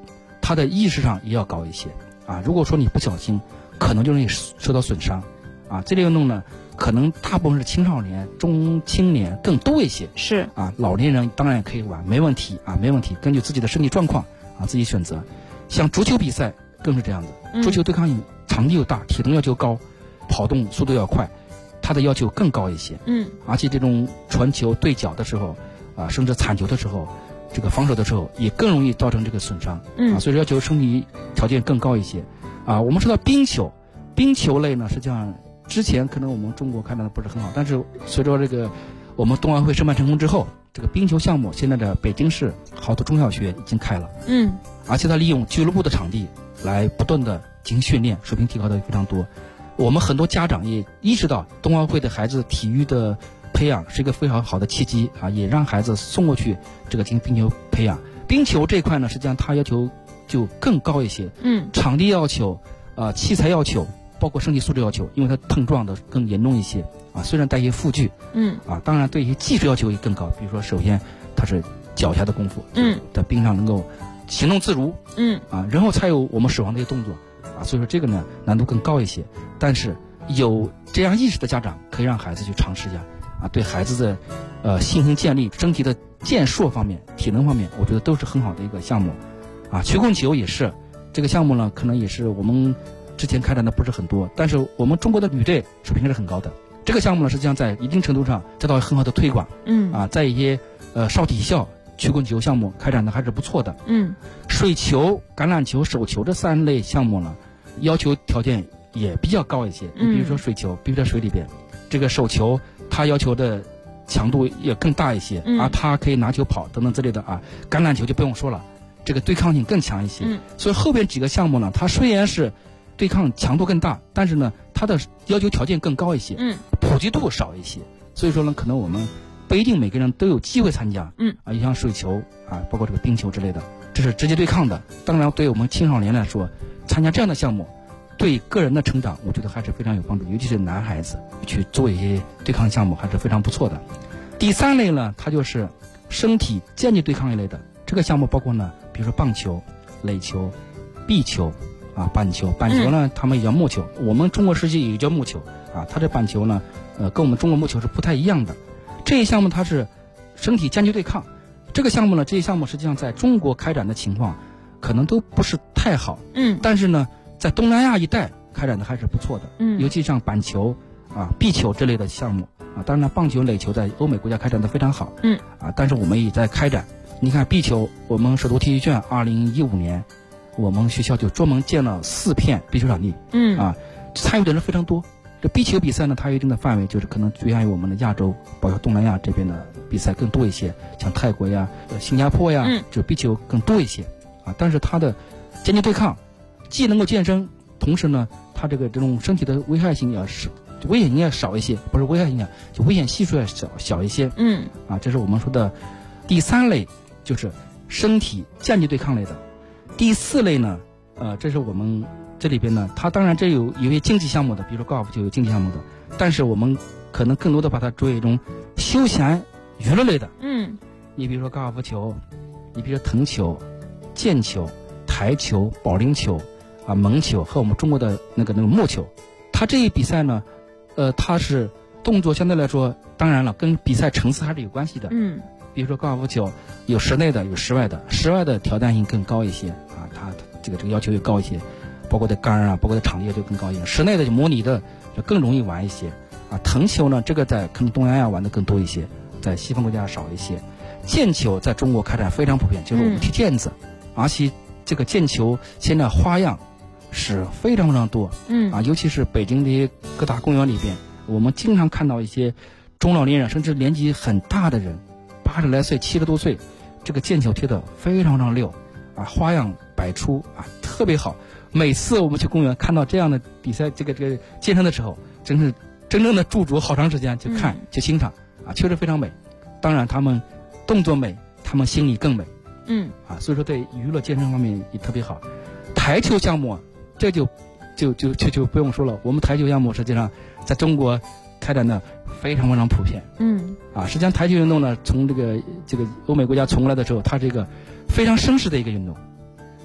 他的意识上也要高一些啊。如果说你不小心，可能就容易受到损伤啊。这类运动呢，可能大部分是青少年、中青年更多一些。 是啊，老年人当然也可以玩，没问题啊，没问题。根据自己的身体状况啊，自己选择。像足球比赛更是这样子，足球对抗性场地又大，体能要求高，跑动速度要快，它的要求更高一些。而且这种传球对角的时候啊，甚至铲球的时候，这个防守的时候也更容易造成这个损伤。啊，所以说要求身体条件更高一些。啊，我们说到冰球，冰球类呢，实际上之前可能我们中国开展的不是很好，但是随着这个我们冬奥会申办成功之后，这个冰球项目现在的北京市好多中小学已经开了。而且它利用俱乐部的场地来不断的进行训练，水平提高的非常多。我们很多家长也意识到冬奥会的孩子体育的培养是一个非常好的契机啊，也让孩子送过去这个进行冰球培养。冰球这块呢，实际上它要求就更高一些，场地要求器材要求，包括身体素质要求，因为它碰撞的更严重一些啊。虽然带一些护具，当然对一些技术要求也更高。比如说，首先它是脚下的功夫，在冰上能够行动自如，然后才有我们手上的一些动作啊。所以说这个呢难度更高一些，但是有这样意识的家长可以让孩子去尝试一下啊，对孩子的信心建立、身体的健硕方面、体能方面，我觉得都是很好的一个项目啊。曲棍球也是这个项目呢，可能也是我们之前开展的不是很多，但是我们中国的女队水平是很高的。这个项目呢，实际上在一定程度上得到很好的推广，在一些少体校曲棍球项目开展的还是不错的。水球、橄榄球、手球这3类项目呢，要求条件也比较高一些。你比如说水球必须在水里边，这个手球它要求的强度也更大一些，而它可以拿球跑等等之类的啊。橄榄球就不用说了，这个对抗性更强一些。所以后边几个项目呢，它虽然是对抗强度更大，但是呢，它的要求条件更高一些，普及度少一些。所以说呢，可能我们不一定每个人都有機會参加，也像水球啊，包括这个冰球之类的，这是直接对抗的。当然，对我们青少年来说，参加这样的项目，对个人的成长，我觉得还是非常有帮助。尤其是男孩子去做一些对抗项目，还是非常不错的。第3类呢，它就是身体健体对抗一类的。这个项目包括呢，比如说棒球、垒球、壁球啊、板球。板球呢，他们也叫木球，我们中国世界也叫木球啊。它这板球呢，跟我们中国木球是不太一样的。这一项目它是身体健体对抗，这个项目呢，这一项目实际上在中国开展的情况可能都不是太好，但是呢，在东南亚一带开展的还是不错的，尤其像板球啊、壁球这类的项目啊，当然棒球、垒球在欧美国家开展的非常好，但是我们也在开展。你看壁球，我们首都体育圈2015年，我们学校就专门建了4片壁球场地，参与的人非常多。这壁球比赛呢，它有一定的范围，就是可能局限于我们的亚洲，包括东南亚这边的比赛更多一些，像泰国呀、新加坡呀，就壁球更多一些啊。但是它的健体对抗既能够健身，同时呢，它这种身体的危害性也是危险性也少一些，不是危害性啊，就危险系数也小一些。这是我们说的第3类，就是身体健体对抗类的。第4类呢，这是我们这里边呢，它当然这有一些竞技项目的，比如说高尔夫球有竞技项目的，但是我们可能更多的把它作为一种休闲娱乐类的。你比如说高尔夫球，你比如说藤球、毽球、台球、保龄球啊、蒙球和我们中国的那个木球，它这一比赛呢，它是动作相对来说，当然了，跟比赛层次还是有关系的。比如说高尔夫球有室内的，有室外的，室外的挑战性更高一些啊，它这个要求也高一些。包括的杆啊，包括的场地就更高一些，室内的就模拟的就更容易玩一些啊。藤球呢，这个在可能东南亚玩的更多一些，在西方国家少一些。毽球在中国开展非常普遍，就是我们踢毽子，而且这个毽球现在花样是非常非常多，尤其是北京的各大公园里边，我们经常看到一些中老年人甚至年纪很大的人，80来岁、70多岁，这个毽球踢得非常非常溜啊，花样百出啊，特别好。每次我们去公园看到这样的比赛，这个健身的时候，真正的驻足好长时间去看、去欣赏啊，确实非常美。当然他们动作美，他们心理更美，所以说对娱乐健身方面也特别好。台球项目这就不用说了，我们台球项目实际上在中国开展的非常非常普遍，实际上台球运动呢，从这个欧美国家传过来的时候，它是一个非常绅士的一个运动。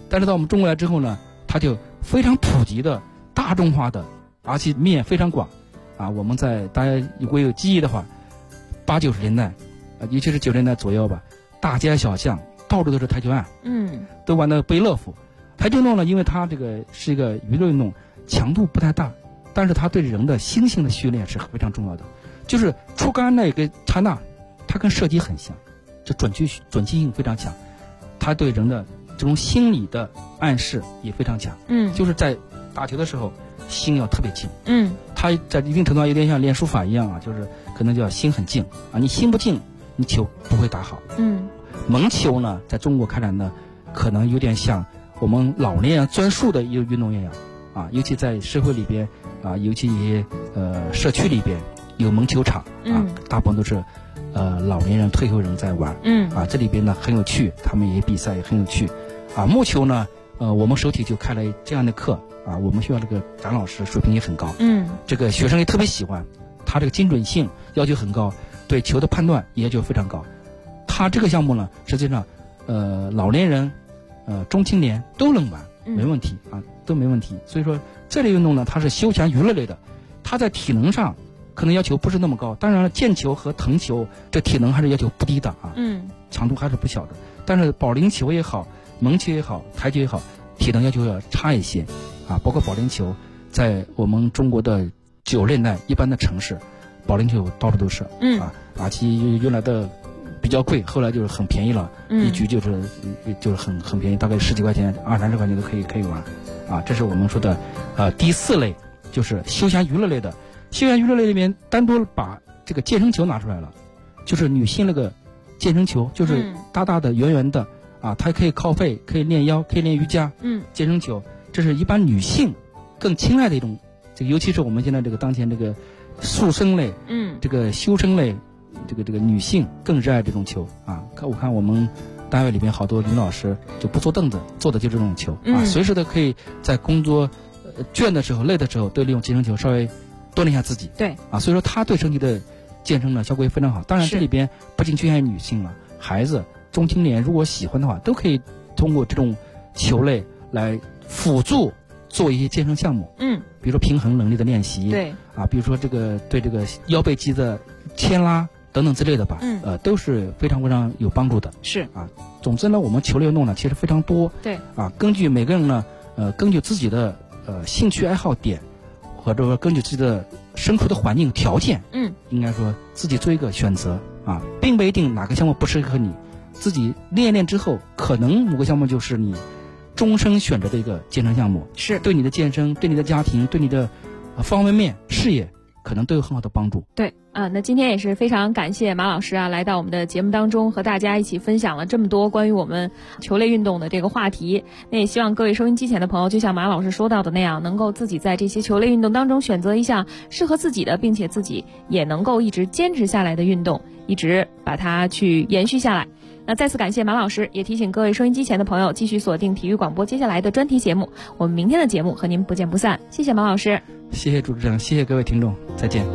但是到我们中国来之后呢，它就非常普及的、大众化的，而且面非常广。我们在大家如果有记忆的话，80、90年代，尤其是90年代左右吧，大街小巷到处都是台球案，都玩的不亦乐乎。台球运动呢，因为它这个是一个娱乐运动，强度不太大，但是它对人的心性的训练是非常重要的。就是出杆那个刹那，它跟射击很像，这准确性非常强，它对人的这种心理的暗示也非常强。就是在打球的时候，心要特别静。它在一定程度上有点像练书法一样就是可能叫心很静你心不静，你球不会打好。蒙球呢，在中国开展的可能有点像我们老年人钻树的一个运动一样尤其在社会里边尤其一些社区里边有蒙球场大部分都是老年人退休人在玩这里边呢很有趣，他们也比赛也很有趣木球呢我们首体就开了这样的课我们学校这个张老师水平也很高这个学生也特别喜欢，他这个精准性要求很高，对球的判断也要求非常高。他这个项目呢，实际上老年人中青年都能玩没问题都没问题。所以说这类运动呢，它是休闲娱乐类的，它在体能上可能要求不是那么高，当然毽球和藤球这体能还是要求不低的强度还是不小的。但是保龄球也好，蒙球也好，台球也好，体能要求要差一些包括保龄球，在我们中国的90年代一般的城市，保龄球到处都是其实原来的比较贵，后来就是很便宜了一局就是很便宜，大概10几块钱、20、30块钱都可以玩这是我们说的第4类，就是休闲娱乐类的。休闲娱乐类里面单独把这个健身球拿出来了，就是女性那个健身球，就是大大的圆圆的它可以靠背，可以练腰，可以练瑜伽健身球，这是一般女性更青睐的一种，这个尤其是我们现在这个当前这个塑身类这个修身类这个女性更热爱这种球我看我们单位里边好多女老师就不坐凳子，坐的就是这种球随时都可以在工作倦的时候、累的时候都利用健身球稍微锻炼一下自己。 对所以说它对身体的健身呢效果也非常好。当然这里边不仅局限于女性了，孩子、中青年如果喜欢的话，都可以通过这种球类来辅助做一些健身项目比如说平衡能力的练习， 对比如说这个对这个腰背肌的牵拉等等之类的吧都是非常非常有帮助的。 是总之呢，我们球类运动呢其实非常多。 对根据每个人呢根据自己的兴趣爱好点，或者说根据自己的身处的环境条件应该说自己做一个选择并不一定哪个项目不适合你，自己练之后，可能某个项目就是你终身选择的一个健身项目， 是对你的健身、对你的家庭、对你的方方面面事业可能都有很好的帮助。 对那今天也是非常感谢马老师来到我们的节目当中，和大家一起分享了这么多关于我们球类运动的这个话题。那也希望各位收音机前的朋友，就像马老师说到的那样，能够自己在这些球类运动当中选择一项适合自己的，并且自己也能够一直坚持下来的运动，一直把它去延续下来。那再次感谢马老师，也提醒各位收音机前的朋友继续锁定体育广播接下来的专题节目，我们明天的节目和您不见不散。谢谢马老师。 谢谢主持人，谢谢各位听众，再见。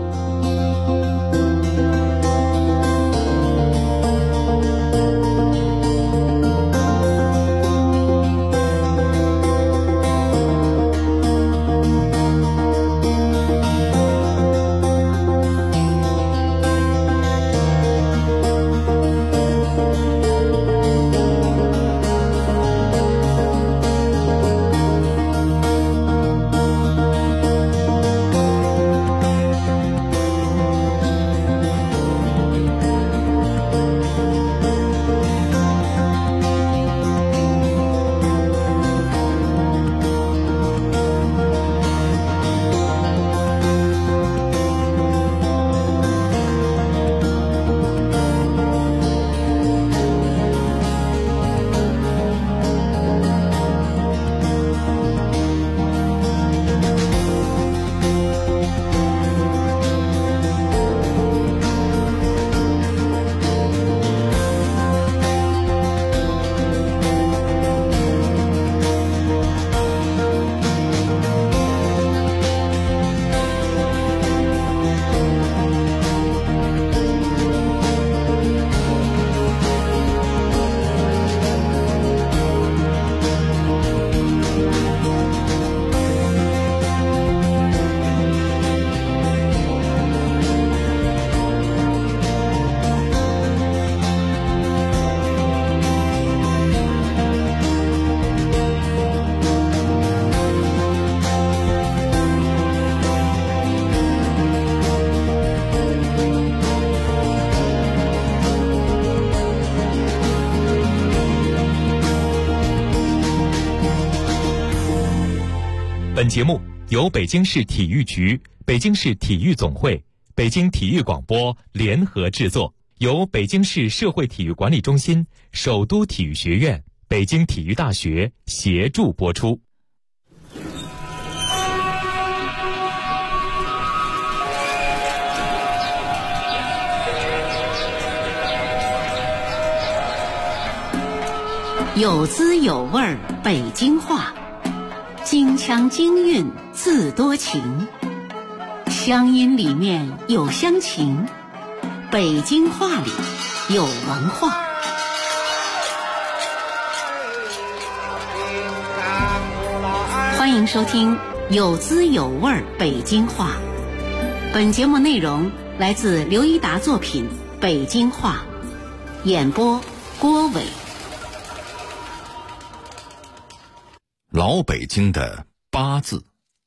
本节目由北京市体育局、北京市体育总会、北京体育广播联合制作，由北京市社会体育管理中心、首都体育学院、北京体育大学协助播出。 有滋有味儿北京话，京腔京韵自多情，乡音里面有乡情，北京话里有文化。欢迎收听有滋有味儿北京话。本节目内容来自刘一达作品《北京话》，演播郭伟。 老北京的八字。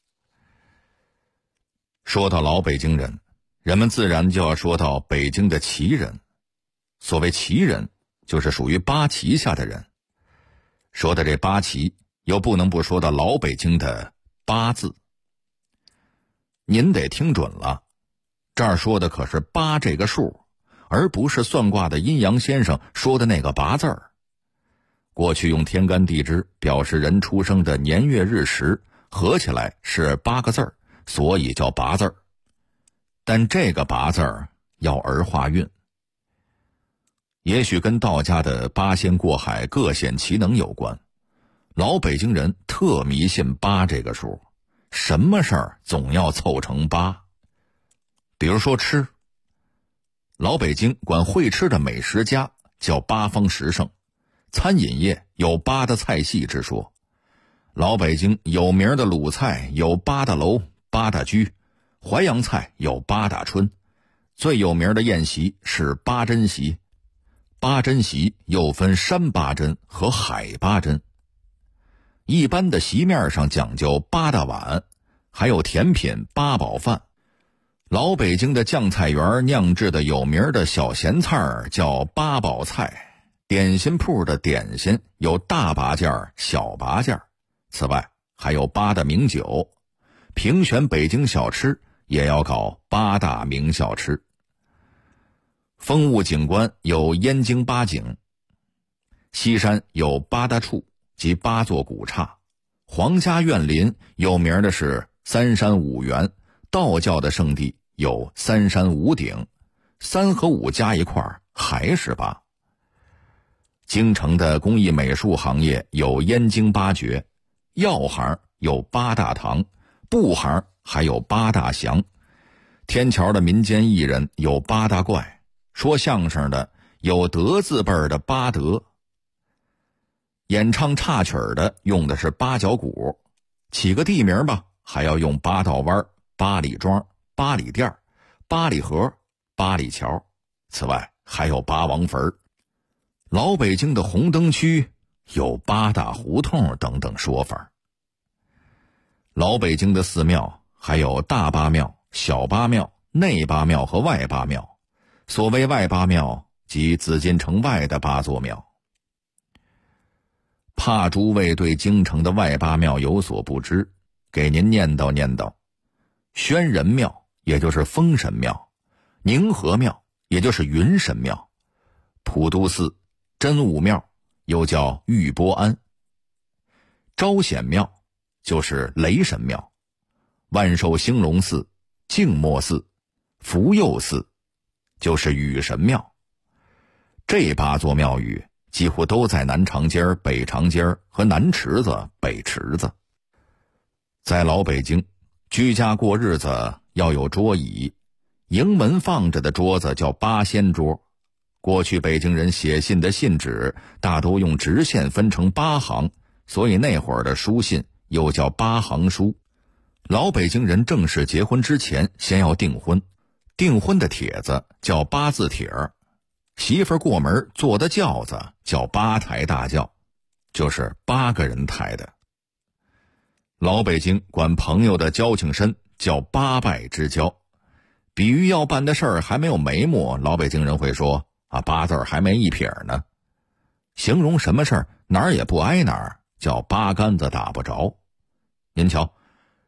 说到老北京人，人们自然就要说到北京的旗人。所谓旗人，就是属于八旗下的人。说的这八旗，又不能不说到老北京的八字。您得听准了，这儿说的可是八这个数，而不是算卦的阴阳先生说的那个八字儿。过去用天干地支表示人出生的年月日时，合起来是8个字儿，所以叫八字儿。但这个八字儿要儿化韵，也许跟道家的八仙过海各显其能有关。老北京人特迷信8这个数，什么事儿总要凑成8。比如说吃，老北京管会吃的美食家叫八方十胜，餐饮业有8的菜系之说。老北京有名的鲁菜有8大楼、8大居，淮扬菜有8大春，最有名的宴席是八珍席。八珍席又分山八珍和海八珍。一般的席面上讲究8大碗，还有甜品8宝饭。老北京的酱菜园酿制的有名的小咸菜叫8宝菜。点心铺的点心有大八件、小八件，此外还有8大名酒。评选北京小吃也要搞8大名小吃。风物景观有燕京八景，西山有8大处及8座古刹，皇家园林有名的是3山5园，道教的圣地有3山5顶，3和5加一块还是8。京城的工艺美术行业有燕京8绝，药行有8大堂，布行还有8大祥。天桥的民间艺人有8大怪，说相声的有德字辈的8德。演唱插曲的用的是8角鼓，起个地名吧，还要用8道湾、8里庄、8里店、8里河、8里桥，此外还有8王坟。老北京的红灯区有8大胡同等等说法。老北京的寺庙还有大八庙、小八庙、内八庙和外八庙。所谓外八庙，即紫禁城外的8座庙。怕诸位对京城的外八庙有所不知，给您念叨念叨。宣仁庙也就是封神庙，宁和庙也就是云神庙，普渡寺、真武庙又叫玉波庵，招显庙就是雷神庙，万寿兴隆寺、静默寺、福佑寺就是雨神庙。这8座庙宇几乎都在南长街、北长街和南池子、北池子。在老北京，居家过日子要有桌椅，迎门放着的桌子叫8仙桌。过去北京人写信的信纸大都用直线分成8行，所以那会儿的书信又叫8行书。老北京人正式结婚之前先要订婚，订婚的帖子叫8字帖儿，媳妇儿过门坐的轿子叫8抬大轿，就是8个人抬的。老北京管朋友的交情深叫8拜之交，比喻要办的事儿还没有眉目，老北京人会说8字还没一撇呢。形容什么事儿哪儿也不挨哪儿，叫8竿子打不着。您瞧，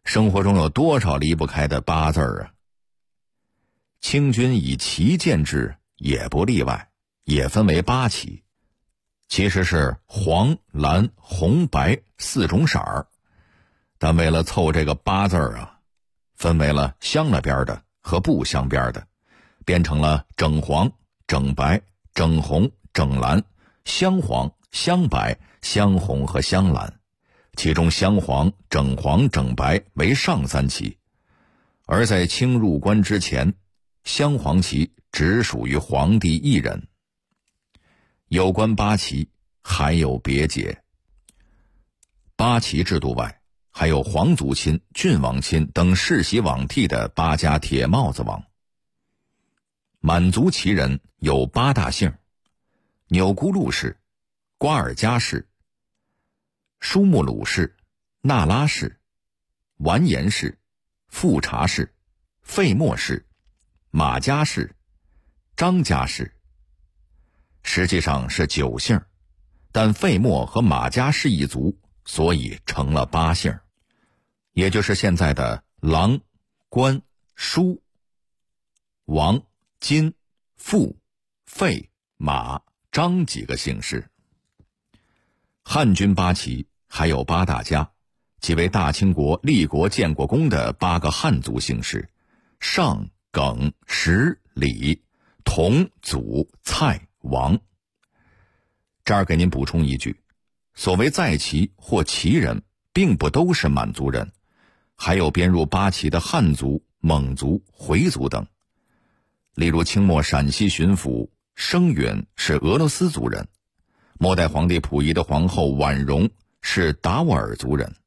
生活中有多少离不开的八字啊？清军以旗见制也不例外，也分为八旗，其实是黄、蓝、红、白4种色儿，但为了凑这个八字啊，分为了镶了边的和不镶边的，变成了整黄、整白、整红、整蓝、镶黄、镶白、镶红和镶蓝，其中镶黄、整黄、整白为上3旗，而在清入关之前，镶黄旗只属于皇帝一人。有关八旗还有别解，八旗制度外，还有皇族亲、郡王亲等世袭罔替的8家铁帽子王。满族旗人有8大姓：钮钴禄氏、瓜尔佳氏、舒木鲁氏、那拉氏、完颜氏、富察氏、费默氏、马家氏、张家氏。实际上是9姓，但费默和马家氏一族，所以成了8姓，也就是现在的郎、关、舒、王、金、富、费、马、张几个姓氏。汉军八旗还有8大家，即为大清国立国建国功的8个汉族姓氏：尚、耿、石、李、佟、祖、蔡、王。这儿给您补充一句，所谓在旗或旗人并不都是满族人，还有编入八旗的汉族、蒙族、回族等。例如清末陕西巡抚生允是俄罗斯族人，末代皇帝溥仪的皇后婉容是达斡尔族人。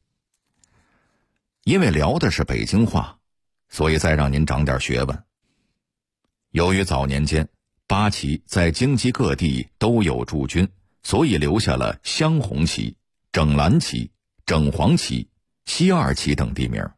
因为聊的是北京话，所以再让您长点学问。由于早年间八旗在京畿各地都有驻军，所以留下了镶红旗、整蓝旗、整黄旗、西二旗等地名。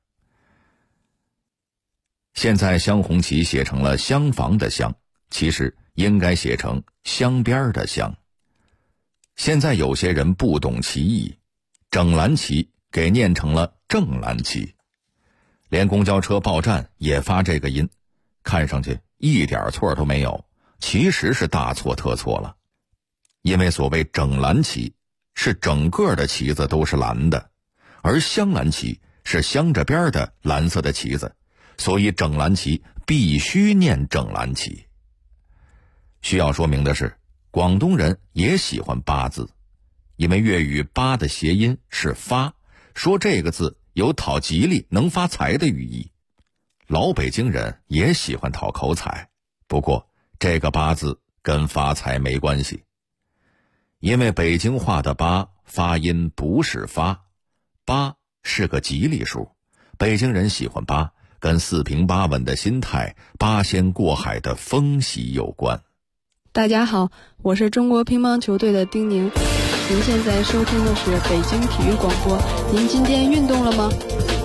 现在镶红旗写成了镶房的镶，其实应该写成镶边的镶。现在有些人不懂其意，整蓝旗给念成了正蓝旗，连公交车报站也发这个音，看上去一点错都没有，其实是大错特错了。因为所谓整蓝旗是整个的旗子都是蓝的，而镶蓝旗是镶着边的蓝色的旗子，所以整蓝旗必须念整蓝旗。需要说明的是，广东人也喜欢八字，因为粤语八的谐音是发，说这个字有讨吉利能发财的寓意。老北京人也喜欢讨口彩，不过这个八字跟发财没关系，因为北京话的八发音不是发，八是个吉利数，北京人喜欢八，跟四平八稳的心态、八仙过海的风喜有关。 大家好，我是中国乒乓球队的丁宁，您现在收听的是北京体育广播。您今天运动了吗？